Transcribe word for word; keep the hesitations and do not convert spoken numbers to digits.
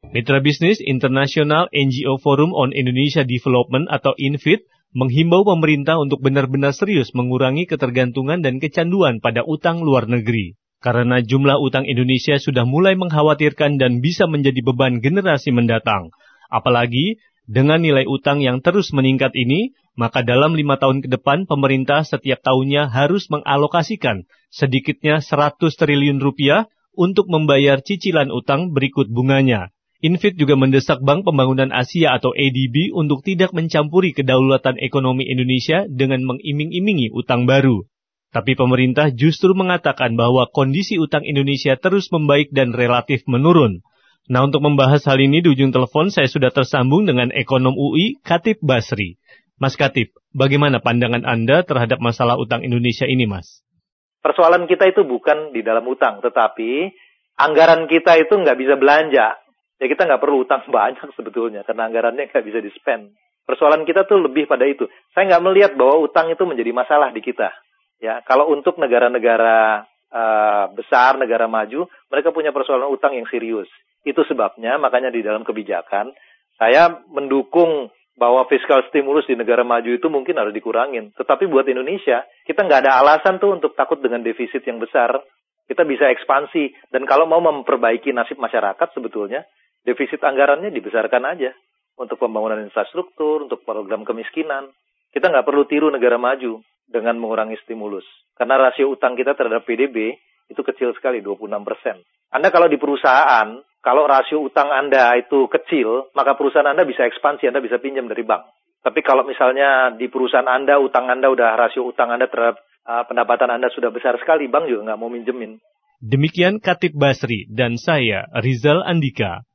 Mitra Bisnis International N G O Forum on Indonesia Development atau INFIT menghimbau pemerintah untuk benar-benar serius mengurangi ketergantungan dan kecanduan pada utang luar negeri. Karena jumlah utang Indonesia sudah mulai mengkhawatirkan dan bisa menjadi beban generasi mendatang. Apalagi dengan nilai utang yang terus meningkat ini, maka dalam lima tahun ke depan pemerintah setiap tahunnya harus mengalokasikan sedikitnya seratus triliun rupiah untuk membayar cicilan utang berikut bunganya. INFIT juga mendesak Bank Pembangunan Asia atau A D B untuk tidak mencampuri kedaulatan ekonomi Indonesia dengan mengiming-imingi utang baru. Tapi pemerintah justru mengatakan bahwa kondisi utang Indonesia terus membaik dan relatif menurun. Nah, untuk membahas hal ini di ujung telepon saya sudah tersambung dengan ekonom U I Khatib Basri. Mas Khatib, bagaimana pandangan Anda terhadap masalah utang Indonesia ini, Mas? Persoalan kita itu bukan di dalam utang, tetapi anggaran kita itu nggak bisa belanja. Ya kita nggak perlu utang banyak sebetulnya, karena anggarannya nggak bisa di-spend. Persoalan kita tuh lebih pada itu. Saya nggak melihat bahwa utang itu menjadi masalah di kita. Ya, kalau untuk negara-negara uh, besar, negara maju, mereka punya persoalan utang yang serius. Itu sebabnya, makanya di dalam kebijakan, saya mendukung bahwa fiskal stimulus di negara maju itu mungkin harus dikurangin. Tetapi buat Indonesia, kita nggak ada alasan tuh untuk takut dengan defisit yang besar. Kita bisa ekspansi. Dan kalau mau memperbaiki nasib masyarakat sebetulnya, defisit anggarannya dibesarkan aja. Untuk pembangunan infrastruktur, untuk program kemiskinan. Kita nggak perlu tiru negara maju dengan mengurangi stimulus. Karena rasio utang kita terhadap P D B itu kecil sekali, dua puluh enam persen. Anda kalau di perusahaan, kalau rasio utang Anda itu kecil, maka perusahaan Anda bisa ekspansi, Anda bisa pinjam dari bank. Tapi kalau misalnya di perusahaan Anda, utang Anda udah rasio utang Anda terhadap uh, pendapatan Anda sudah besar sekali, bank juga nggak mau minjemin. Demikian Khatib Basri dan saya, Rizal Andika.